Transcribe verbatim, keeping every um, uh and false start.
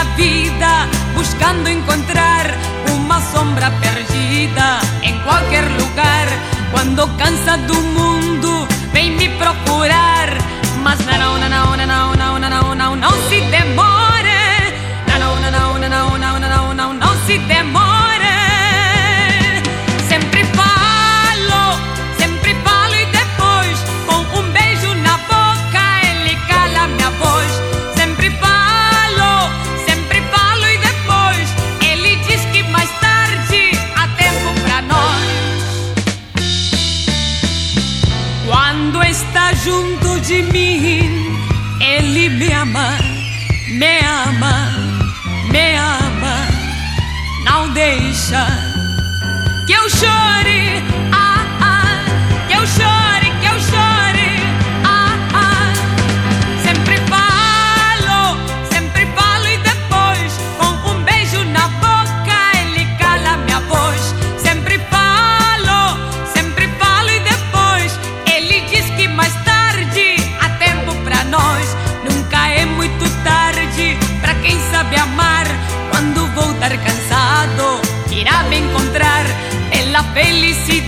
pela vida, buscando encontrar uma sombra perdida em qualquer lugar. Quando cansa do mundo, vem me procurar. Mas não, não, não, não, não, não, não, não, não, não se demore. Não, não, não, não, não, não, não, não, não se demore. Sempre falo, sempre falo e depois, com um beijo na boca, ele cala minha voz. Sempre falo, sempre falo e depois, ele diz que mais tarde há tempo pra nós. Quando está junto de mim, ele me ama, me ama, me ama. Não deixa que eu chore, ah, ah, que eu chore, que eu chore, ah, ah. Sempre falo, sempre falo e depois, com um beijo na boca, ele cala minha voz. Sempre falo, sempre falo e depois, ele diz que mais tarde há tempo pra nós. Nunca é muito tarde pra quem sabe amar. Quando voltar cansado, irá me encontrar pela felicidade.